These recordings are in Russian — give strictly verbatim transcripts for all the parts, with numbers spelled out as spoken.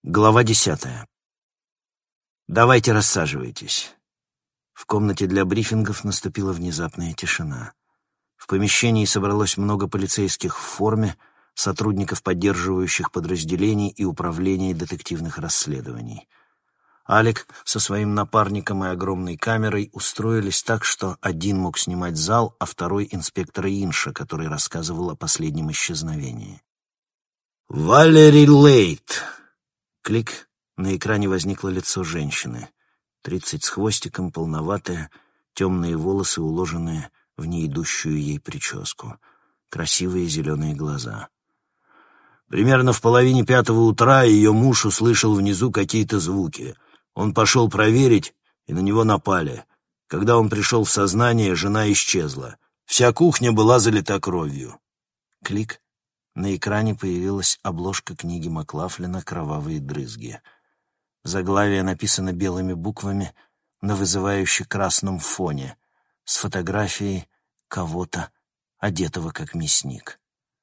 Глава десятая. «Давайте рассаживайтесь». В комнате для брифингов наступила внезапная тишина. В помещении собралось много полицейских в форме, сотрудников поддерживающих подразделений и управления детективных расследований. Алек со своим напарником и огромной камерой устроились так, что один мог снимать зал, а второй — инспектора Инша, который рассказывал о последнем исчезновении. «Валери Лейт!» Клик, на экране возникло лицо женщины. Тридцать с хвостиком, полноватая, темные волосы, уложенные в неидущую ей прическу. Красивые зеленые глаза. Примерно в половине пятого утра ее муж услышал внизу какие-то звуки. Он пошел проверить, и на него напали. Когда он пришел в сознание, жена исчезла. Вся кухня была залита кровью. Клик. На экране появилась обложка книги Маклафлина «Кровавые дрызги». Заглавие написано белыми буквами на вызывающе красном фоне с фотографией кого-то, одетого как мясник.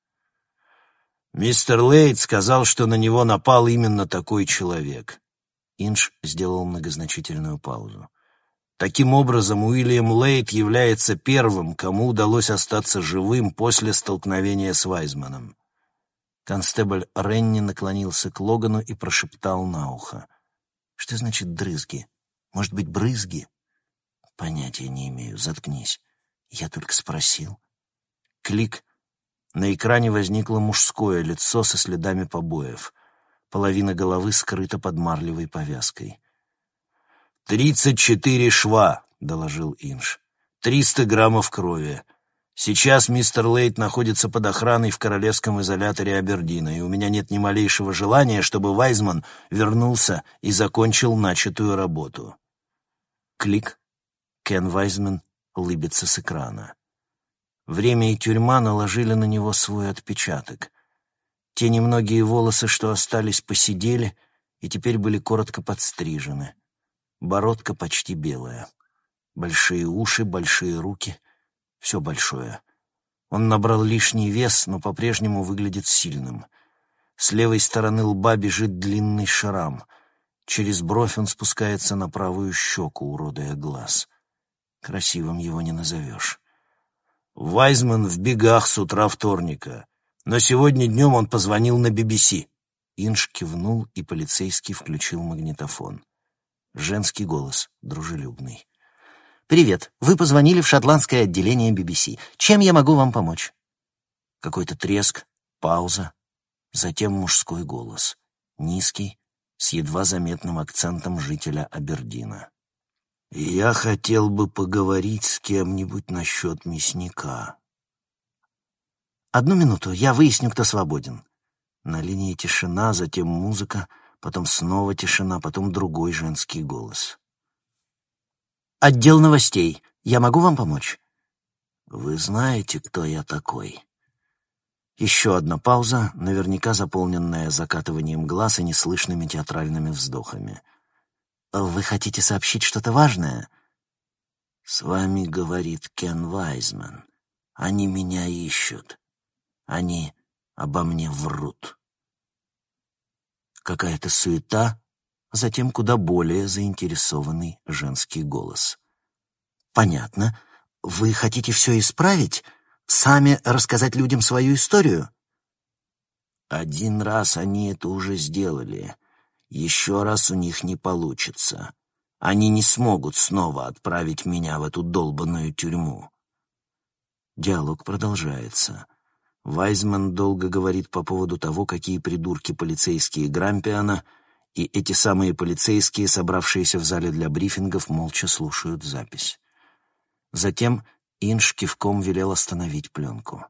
Мистер Лейт сказал, что на него напал именно такой человек. Инш сделал многозначительную паузу. Таким образом, Уильям Лейт является первым, кому удалось остаться живым после столкновения с Вайзманом. Констебль Ренни наклонился к Логану и прошептал на ухо. «Что значит дрызги? Может быть, брызги?» «Понятия не имею. Заткнись. Я только спросил». Клик. На экране возникло мужское лицо со следами побоев. Половина головы скрыта под марлевой повязкой. «Тридцать четыре шва», — доложил Инш. «Триста граммов крови. Сейчас мистер Лейт находится под охраной в королевском изоляторе Абердина, и у меня нет ни малейшего желания, чтобы Вайзман вернулся и закончил начатую работу». Клик. Кен Вайзман лыбится с экрана. Время и тюрьма наложили на него свой отпечаток. Те немногие волосы, что остались, поседели и теперь были коротко подстрижены. Бородка почти белая. Большие уши, большие руки. Все большое. Он набрал лишний вес, но по-прежнему выглядит сильным. С левой стороны лба бежит длинный шрам. Через бровь он спускается на правую щеку, уродуя глаз. Красивым его не назовешь. Вайзман в бегах с утра вторника, но сегодня днем он позвонил на би би си. Инш кивнул, и полицейский включил магнитофон. Женский голос, дружелюбный. «Привет. Вы позвонили в шотландское отделение би би си. Чем я могу вам помочь?» Какой-то треск, пауза, затем мужской голос. Низкий, с едва заметным акцентом жителя Абердина. «Я хотел бы поговорить с кем-нибудь насчет мясника». «Одну минуту, я выясню, кто свободен». На линии тишина, затем музыка, потом снова тишина, потом другой женский голос. «Отдел новостей. Я могу вам помочь?» «Вы знаете, кто я такой?» Еще одна пауза, наверняка заполненная закатыванием глаз и неслышными театральными вздохами. «Вы хотите сообщить что-то важное?» «С вами говорит Кен Вайзман. Они меня ищут. Они обо мне врут». Какая-то суета, затем куда более заинтересованный женский голос. «Понятно. Вы хотите все исправить? Сами рассказать людям свою историю?» «Один раз они это уже сделали. Еще раз у них не получится. Они не смогут снова отправить меня в эту долбаную тюрьму». Диалог продолжается. Вайзман долго говорит по поводу того, какие придурки полицейские Грампиана, и эти самые полицейские, собравшиеся в зале для брифингов, молча слушают запись. Затем Инш кивком велел остановить пленку.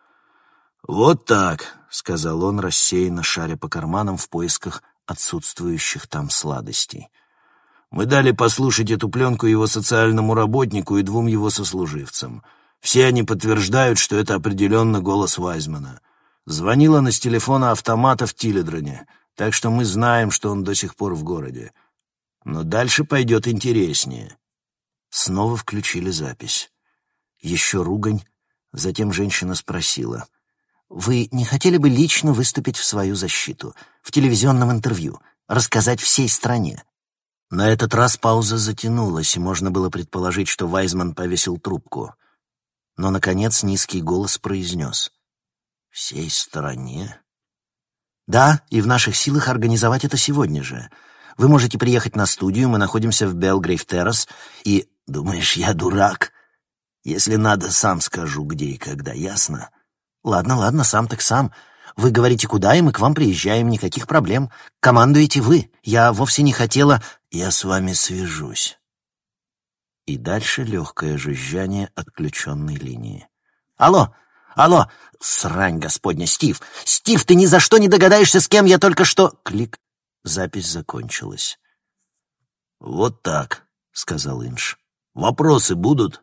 «Вот так», — сказал он, рассеянно шаря по карманам в поисках отсутствующих там сладостей. «Мы дали послушать эту пленку его социальному работнику и двум его сослуживцам. Все они подтверждают, что это определенно голос Вайзмана. Звонил он из телефона автомата в Тиледроне, так что мы знаем, что он до сих пор в городе. Но дальше пойдет интереснее». Снова включили запись. Еще ругань, затем женщина спросила: «Вы не хотели бы лично выступить в свою защиту, в телевизионном интервью? рассказать всей стране. На этот раз пауза затянулась, и можно было предположить, что Вайзман повесил трубку. Но, наконец, низкий голос произнес: «Всей стране?» «Да, и в наших силах организовать это сегодня же. Вы можете приехать на студию, мы находимся в Белгрейв-террас, и... Думаешь, я дурак? Если надо, сам скажу, где и когда, ясно? Ладно, ладно, сам так сам. Вы говорите, куда, и мы к вам приезжаем, никаких проблем. Командуете вы. Я вовсе не хотела... Я с вами свяжусь». И дальше легкое жужжание отключенной линии. «Алло! Алло! Срань господня, Стив! Стив, ты ни за что не догадаешься, с кем я только что...» Клик. Запись закончилась. «Вот так», — сказал Инж. «Вопросы будут?»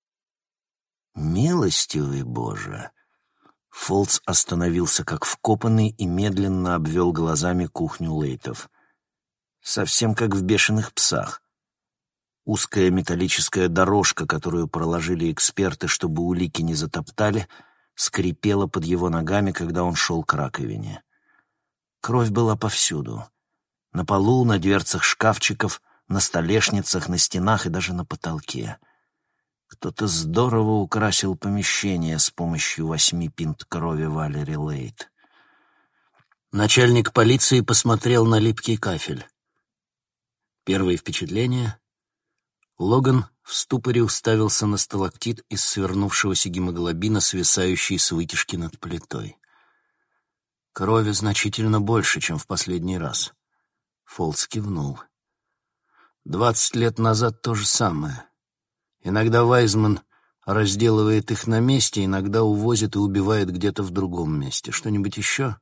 «Милостивый Боже!» Фолтс остановился как вкопанный и медленно обвел глазами кухню Лейтов. Совсем как в «Бешеных псах». Узкая металлическая дорожка, которую проложили эксперты, чтобы улики не затоптали, скрипела под его ногами, когда он шел к раковине. Кровь была повсюду. На полу, на дверцах шкафчиков, на столешницах, на стенах и даже на потолке. Кто-то здорово украсил помещение с помощью восьми пинт крови Валери Лейт. Начальник полиции посмотрел на липкий кафель. Первые впечатления? Логан в ступоре уставился на сталактит из свернувшегося гемоглобина, свисающий с вытяжки над плитой. Крови значительно больше, чем в последний раз. Фолтс кивнул. Двадцать лет назад то же самое. Иногда Вайзман разделывает их на месте, иногда увозит и убивает где-то в другом месте. Что-нибудь еще?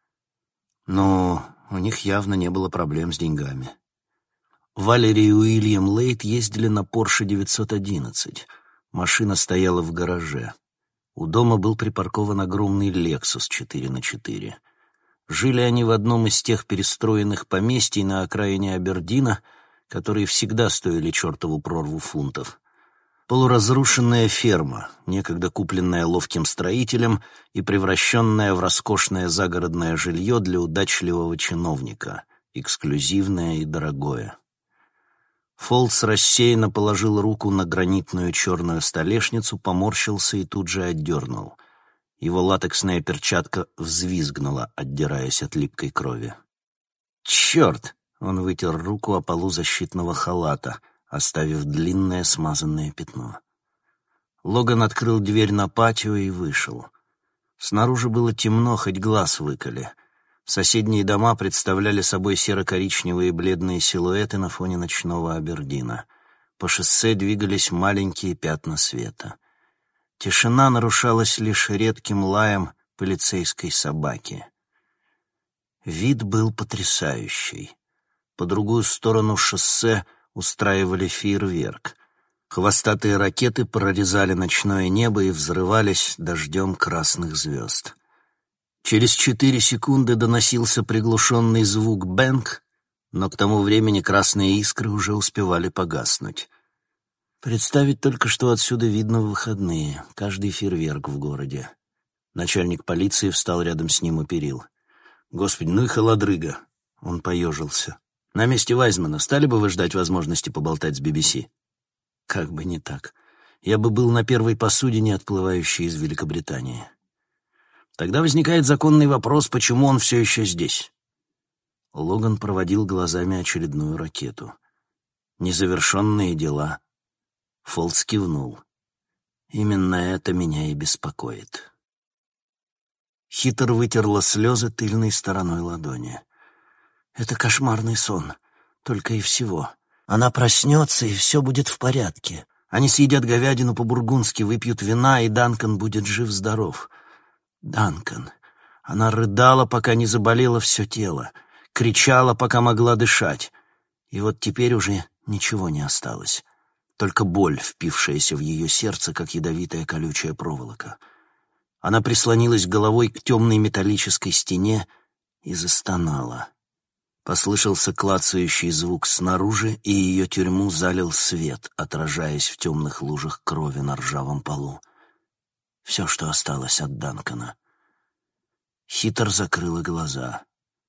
Но у них явно не было проблем с деньгами. Валери и Уильям Лейт ездили на Порше девятьсот одиннадцать. Машина стояла в гараже. У дома был припаркован огромный Лексус четыре на четыре. Жили они в одном из тех перестроенных поместий на окраине Абердина, которые всегда стоили чертову прорву фунтов. Полуразрушенная ферма, некогда купленная ловким строителем и превращенная в роскошное загородное жилье для удачливого чиновника, эксклюзивное и дорогое. Фолтс рассеянно положил руку на гранитную черную столешницу, поморщился и тут же отдернул. Его латексная перчатка взвизгнула, отдираясь от липкой крови. «Черт!» — он вытер руку о полу защитного халата, оставив длинное смазанное пятно. Логан открыл дверь на патио и вышел. Снаружи было темно, хоть глаз выколи. Соседние дома представляли собой серо-коричневые бледные силуэты на фоне ночного Абердина. По шоссе двигались маленькие пятна света. Тишина нарушалась лишь редким лаем полицейской собаки. Вид был потрясающий. По другую сторону шоссе устраивали фейерверк. Хвостатые ракеты прорезали ночное небо и взрывались дождем красных звезд. Через четыре секунды доносился приглушенный звук «бэнг», но к тому времени красные искры уже успевали погаснуть. Представить только, что отсюда видно в выходные, каждый фейерверк в городе. Начальник полиции встал рядом с ним у перил. «Господи, ну и холодрыга!» Он поежился. «На месте Вайзмана стали бы вы ждать возможности поболтать с би би си?» «Как бы не так. Я бы был на первой посудине, отплывающей из Великобритании». Тогда возникает законный вопрос, почему он все еще здесь. Логан проводил глазами очередную ракету. Незавершенные дела. Фолтс кивнул. Именно это меня и беспокоит. Хитр вытерла слезы тыльной стороной ладони. Это кошмарный сон. Только и всего. Она проснется, и все будет в порядке. Они съедят говядину по-бургундски, выпьют вина, и Данкан будет жив-здоров. Данкан. Она рыдала, пока не заболело все тело, кричала, пока могла дышать. И вот теперь уже ничего не осталось. Только боль, впившаяся в ее сердце, как ядовитая колючая проволока. Она прислонилась головой к темной металлической стене и застонала. Послышался клацающий звук снаружи, и ее тюрьму залил свет, отражаясь в темных лужах крови на ржавом полу. Все, что осталось от Данкана. Хитр закрыла глаза.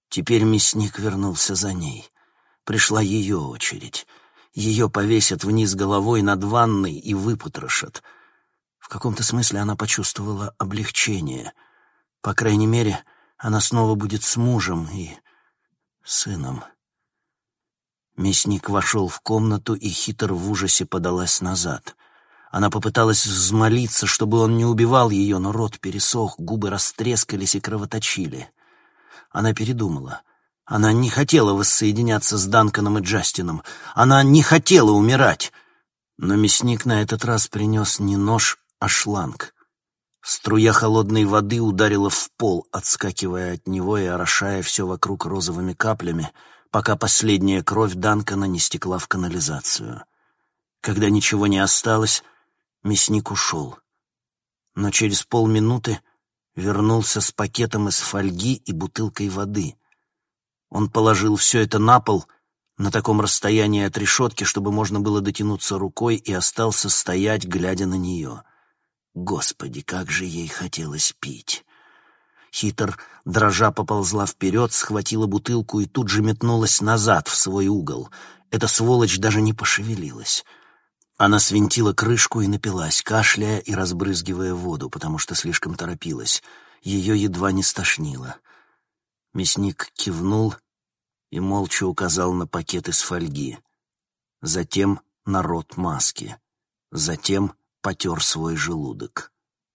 Теперь мясник вернулся за ней. Пришла ее очередь. Ее повесят вниз головой над ванной и выпотрошат. В каком-то смысле она почувствовала облегчение. По крайней мере, она снова будет с мужем и сыном. Мясник вошел в комнату, и Хитр в ужасе подалась назад. Она попыталась взмолиться, чтобы он не убивал ее, но рот пересох, губы растрескались и кровоточили. Она передумала. Она не хотела воссоединяться с Данканом и Джастином. Она не хотела умирать. Но мясник на этот раз принес не нож, а шланг. Струя холодной воды ударила в пол, отскакивая от него и орошая все вокруг розовыми каплями, пока последняя кровь Данкана не стекла в канализацию. Когда ничего не осталось, мясник ушел. Но через полминуты вернулся с пакетом из фольги и бутылкой воды. Он положил все это на пол, на таком расстоянии от решетки, чтобы можно было дотянуться рукой, и остался стоять, глядя на нее. Господи, как же ей хотелось пить! Хитр, дрожа, поползла вперед, схватила бутылку и тут же метнулась назад, в свой угол. Эта сволочь даже не пошевелилась. Она свинтила крышку и напилась, кашляя и разбрызгивая воду, потому что слишком торопилась. Ее едва не стошнило. Мясник кивнул и молча указал на пакет из фольги. Затем на рот маски. Затем потер свой желудок.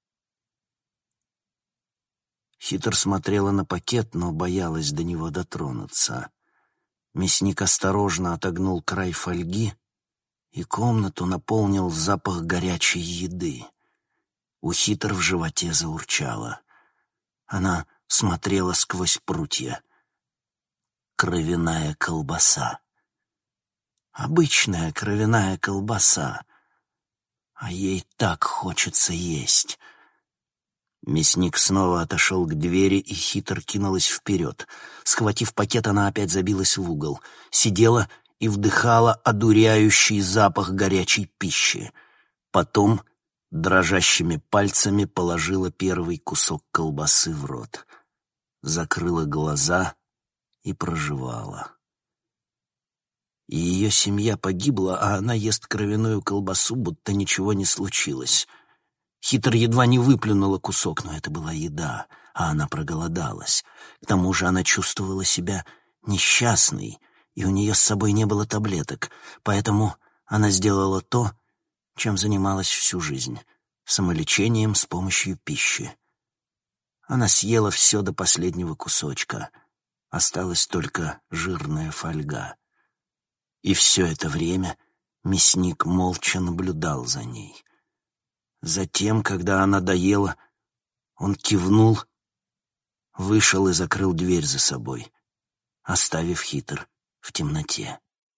Хитр смотрела на пакет, но боялась до него дотронуться. Мясник осторожно отогнул край фольги, и комнату наполнил запах горячей еды. У Хитр в животе заурчало. Она смотрела сквозь прутья. Кровяная колбаса. Обычная кровяная колбаса. А ей так хочется есть. Мясник снова отошел к двери, и Хитр кинулась вперед. Схватив пакет, она опять забилась в угол. Сидела и вдыхала одуряющий запах горячей пищи. Потом дрожащими пальцами положила первый кусок колбасы в рот. Закрыла глаза и прожевала. И ее семья погибла, а она ест кровяную колбасу, будто ничего не случилось. Хитр едва не выплюнула кусок, но это была еда, а она проголодалась. К тому же она чувствовала себя несчастной, и у нее с собой не было таблеток, поэтому она сделала то, чем занималась всю жизнь — самолечением с помощью пищи. Она съела все до последнего кусочка. Осталась только жирная фольга. И все это время мясник молча наблюдал за ней. Затем, когда она доела, он кивнул, вышел и закрыл дверь за собой, оставив Хитр в темноте.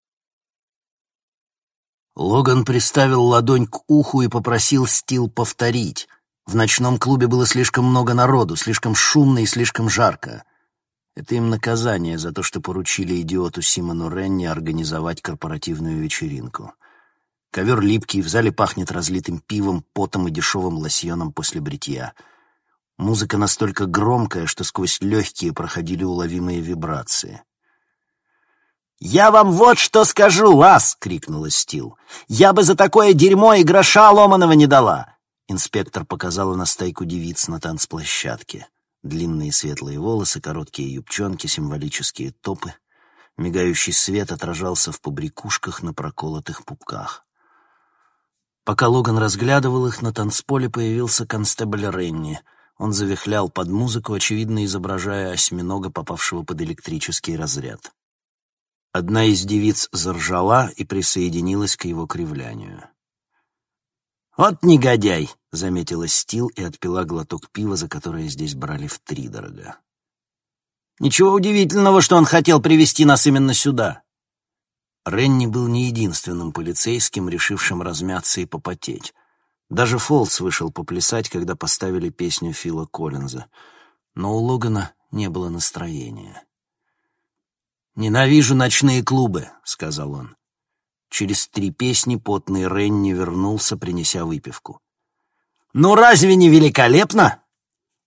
Логан приставил ладонь к уху и попросил Стил повторить. В ночном клубе было слишком много народу, слишком шумно и слишком жарко. Это им наказание за то, что поручили идиоту Симону Ренни организовать корпоративную вечеринку. Ковер липкий, в зале пахнет разлитым пивом, потом и дешевым лосьоном после бритья. Музыка настолько громкая, что сквозь легкие проходили уловимые вибрации. «Я вам вот что скажу, вас!» — крикнула Стил. «Я бы за такое дерьмо и гроша ломаного не дала!» Инспектор показала на стайку девиц на танцплощадке. Длинные светлые волосы, короткие юбчонки, символические топы. Мигающий свет отражался в побрякушках на проколотых пупках. Пока Логан разглядывал их, на танцполе появился констебль Ренни. Он завихлял под музыку, очевидно изображая осьминога, попавшего под электрический разряд. Одна из девиц заржала и присоединилась к его кривлянию. «Вот негодяй!» — заметила Стил и отпила глоток пива, за которое здесь брали втридорога. «Ничего удивительного, что он хотел привести нас именно сюда!» Ренни был не единственным полицейским, решившим размяться и попотеть. Даже Фолс вышел поплясать, когда поставили песню Фила Коллинза. Но у Логана не было настроения. «Ненавижу ночные клубы», — сказал он. Через три песни потный Ренни вернулся, принеся выпивку. «Ну разве не великолепно?»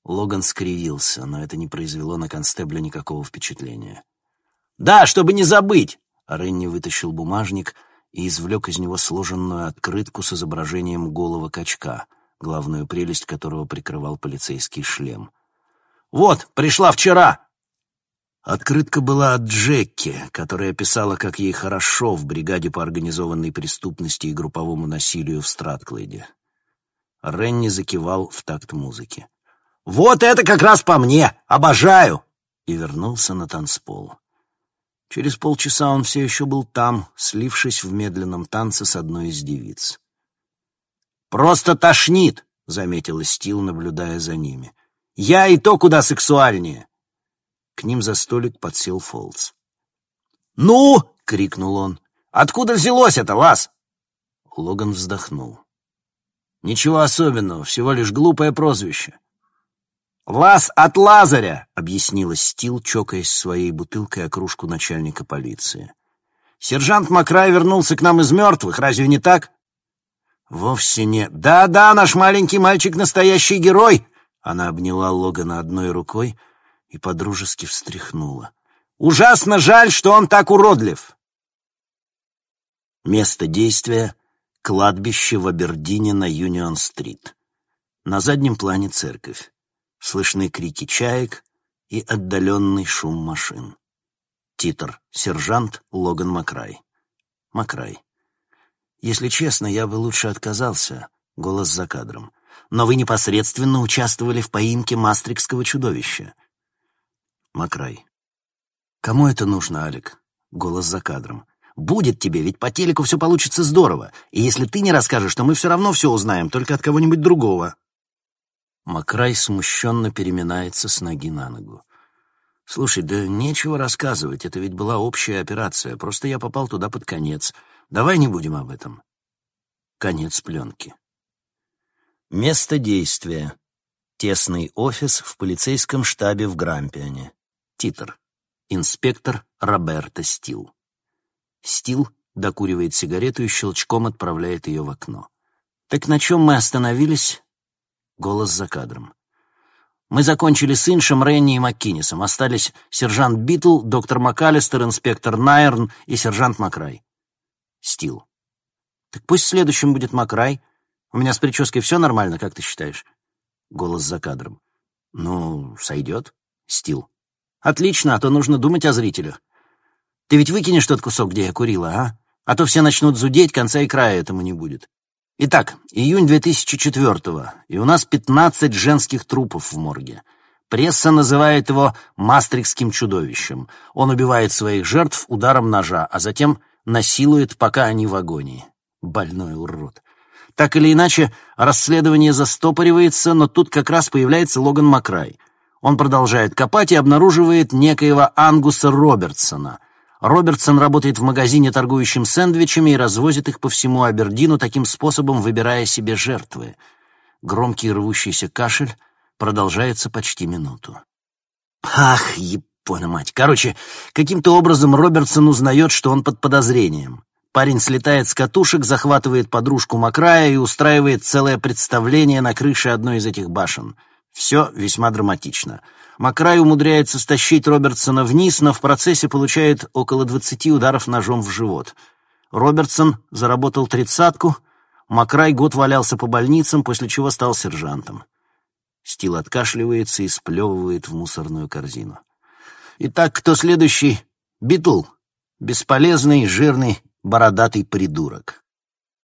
Логан скривился, но это не произвело на констебля никакого впечатления. «Да, чтобы не забыть!» Ренни вытащил бумажник и извлек из него сложенную открытку с изображением голого качка, главную прелесть которого прикрывал полицейский шлем. «Вот, пришла вчера!» Открытка была от Джекки, которая писала, как ей хорошо в бригаде по организованной преступности и групповому насилию в Стратклейде. Ренни закивал в такт музыки. «Вот это как раз по мне! Обожаю!» И вернулся на танцпол. Через полчаса он все еще был там, слившись в медленном танце с одной из девиц. «Просто тошнит!» — заметила Стил, наблюдая за ними. «Я и то куда сексуальнее!» К ним за столик подсел Фолтс. «Ну!» — крикнул он. «Откуда взялось это, Лаз?» Логан вздохнул. «Ничего особенного, всего лишь глупое прозвище». «Лаз от Лазаря!» — объяснила Стил, чокаясь своей бутылкой о кружку начальника полиции. «Сержант Макрай вернулся к нам из мертвых, разве не так?» «Вовсе не... Да-да, наш маленький мальчик — настоящий герой!» Она обняла Логана одной рукой и подружески встряхнула. «Ужасно жаль, что он так уродлив!» Место действия — кладбище в Абердине на Юнион-стрит. На заднем плане церковь. Слышны крики чаек и отдаленный шум машин. Титр. Сержант Логан Макрай. Макрай. «Если честно, я бы лучше отказался», — голос за кадром. «Но вы непосредственно участвовали в поимке мастрикского чудовища». Макрай. «Кому это нужно, Алек?» Голос за кадром. «Будет тебе, ведь по телеку все получится здорово. И если ты не расскажешь, то мы все равно все узнаем, только от кого-нибудь другого». Макрай смущенно переминается с ноги на ногу. «Слушай, да нечего рассказывать, это ведь была общая операция, просто я попал туда под конец. Давай не будем об этом». Конец пленки. Место действия. Тесный офис в полицейском штабе в Грампиане. Титр. Инспектор Роберто Стил. Стил докуривает сигарету и щелчком отправляет ее в окно. «Так на чем мы остановились?» Голос за кадром. «Мы закончили с Иншем, Ренни и МакКиннисом. Остались сержант Битл, доктор МакАлистер, инспектор Найрн и сержант Макрай». Стил. «Так пусть следующим будет Макрай. У меня с прической все нормально, как ты считаешь?» Голос за кадром. «Ну, сойдет». Стил. «Отлично, а то нужно думать о зрителях. Ты ведь выкинешь тот кусок, где я курила, а? А то все начнут зудеть, конца и края этому не будет. Итак, июнь две тысячи четвёртого, и у нас пятнадцать женских трупов в морге. Пресса называет его мастрикским чудовищем. Он убивает своих жертв ударом ножа, а затем насилует, пока они в агонии. Больной урод. Так или иначе, расследование застопоривается, но тут как раз появляется Логан Макрай. Он продолжает копать и обнаруживает некоего Ангуса Робертсона. Робертсон работает в магазине, торгующем сэндвичами, и развозит их по всему Абердину, таким способом выбирая себе жертвы. Громкий рвущийся кашель продолжается почти минуту. Ах, епона мать. Короче, каким-то образом Робертсон узнает, что он под подозрением. Парень слетает с катушек, захватывает подружку Макрая и устраивает целое представление на крыше одной из этих башен. Все весьма драматично. Макрай умудряется стащить Робертсона вниз, но в процессе получает около двадцати ударов ножом в живот. Робертсон заработал тридцатку, Макрай год валялся по больницам, после чего стал сержантом. Стил откашливается и сплевывает в мусорную корзину. Итак, кто следующий? Битл. Бесполезный, жирный, бородатый придурок.